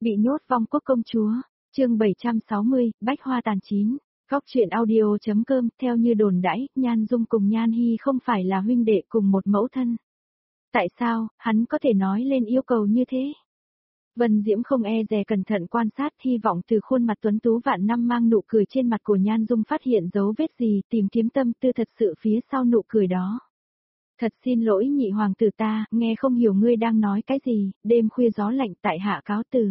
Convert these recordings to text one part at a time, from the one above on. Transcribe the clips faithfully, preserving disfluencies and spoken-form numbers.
Bị nhốt vong quốc công chúa, chương bảy trăm sáu mươi, bách hoa tàn chín. Góc truyện audio.com, theo như đồn đãi, Nhan Dung cùng Nhan Hy không phải là huynh đệ cùng một mẫu thân. Tại sao, hắn có thể nói lên yêu cầu như thế? Vân Diễm không e dè cẩn thận quan sát, hy vọng từ khuôn mặt tuấn tú vạn năm mang nụ cười trên mặt của Nhan Dung phát hiện dấu vết gì, tìm kiếm tâm tư thật sự phía sau nụ cười đó. Thật xin lỗi nhị hoàng tử ta, nghe không hiểu ngươi đang nói cái gì, đêm khuya gió lạnh tại hạ cáo từ.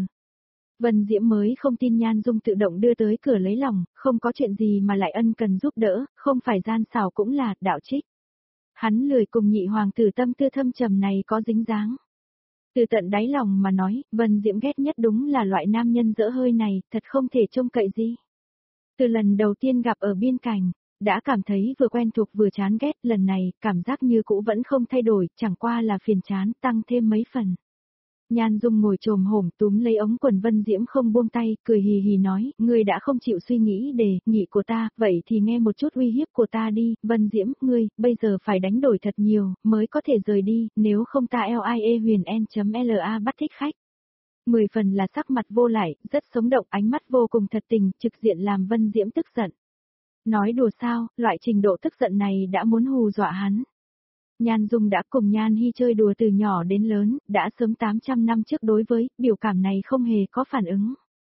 Vân Diễm mới không tin Nhan Dung tự động đưa tới cửa lấy lòng, không có chuyện gì mà lại ân cần giúp đỡ, không phải gian xảo cũng là đạo trích. Hắn lười cùng nhị hoàng tử tâm tư thâm trầm này có dính dáng. Từ tận đáy lòng mà nói, Vân Diễm ghét nhất đúng là loại nam nhân dỡ hơi này, thật không thể trông cậy gì. Từ lần đầu tiên gặp ở biên cảnh, đã cảm thấy vừa quen thuộc vừa chán ghét, lần này, cảm giác như cũ vẫn không thay đổi, chẳng qua là phiền chán tăng thêm mấy phần. Nhan Dung ngồi chồm hổm túm lấy ống quần Vân Diễm không buông tay, cười hì hì nói, ngươi đã không chịu suy nghĩ đề nghị của ta, vậy thì nghe một chút uy hiếp của ta đi, Vân Diễm, ngươi, bây giờ phải đánh đổi thật nhiều, mới có thể rời đi, nếu không ta lia huyền n.la bắt thích khách. Mười phần là sắc mặt vô lại, rất sống động, ánh mắt vô cùng thật tình, trực diện làm Vân Diễm tức giận. Nói đùa sao, loại trình độ tức giận này đã muốn hù dọa hắn. Nhan Dung đã cùng Nhan Hy chơi đùa từ nhỏ đến lớn, đã sớm tám trăm năm trước đối với, biểu cảm này không hề có phản ứng.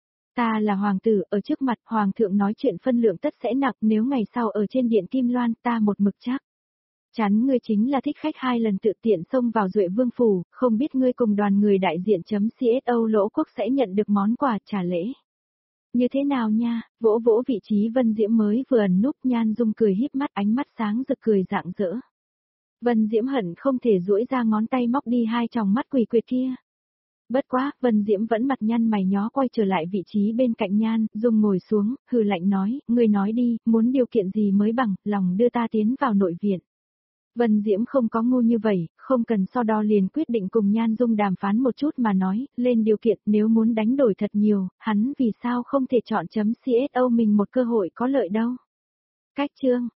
Ta là hoàng tử, ở trước mặt hoàng thượng nói chuyện phân lượng tất sẽ nặng, nếu ngày sau ở trên điện Kim Loan ta một mực chắc. Chắn ngươi chính là thích khách hai lần tự tiện xông vào Duệ Vương phủ, không biết ngươi cùng đoàn người đại diện chấm xô lỗ quốc sẽ nhận được món quà trả lễ. Như thế nào nha, vỗ vỗ vị trí Vân Diễm mới vừa ẩn núp. Nhan Dung cười híp mắt, ánh mắt sáng rực cười rạng rỡ. Vân Diễm hận không thể duỗi ra ngón tay móc đi hai tròng mắt quỷ quyệt kia. Bất quá, Vân Diễm vẫn mặt nhăn mày nhó quay trở lại vị trí bên cạnh Nhan Dung ngồi xuống, hừ lạnh nói, ngươi nói đi, muốn điều kiện gì mới bằng, lòng đưa ta tiến vào nội viện. Vân Diễm không có ngu như vậy, không cần so đo liền quyết định cùng Nhan Dung đàm phán một chút mà nói, lên điều kiện nếu muốn đánh đổi thật nhiều, hắn vì sao không thể chọn chấm xô mình một cơ hội có lợi đâu. Cách chương,